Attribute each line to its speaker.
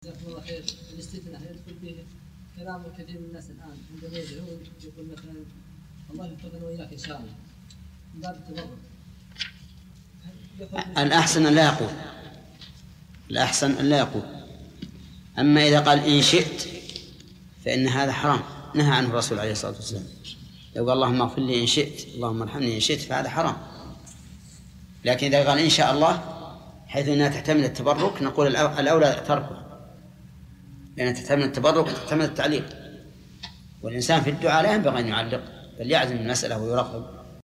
Speaker 1: جزاكم الله خير. الاستثناء يدخل فيه كلام كثير من الناس الآن عندما يدعون يقول مثلا الله يوفقنا وإياك إن شاء الله من باب التبرك.
Speaker 2: الأحسن أن لا يقول، الأحسن أن لا يقول. أما إذا قال إن شئت فإن هذا حرام، نهى عنه الرسول عليه الصلاة والسلام. لو قال اللهم اغفر لي إن شئت، اللهم ارحمني إن شئت، فهذا حرام. لكن إذا قال إن شاء الله حيث أنها تحتمل التبرك نقول الأولى تركه، لأنها تحتمل التبرك وتحتمل التعليق، والإنسان في الدعاء لا ينبغي أن يعلق بل يعزم المسألة ويرقب.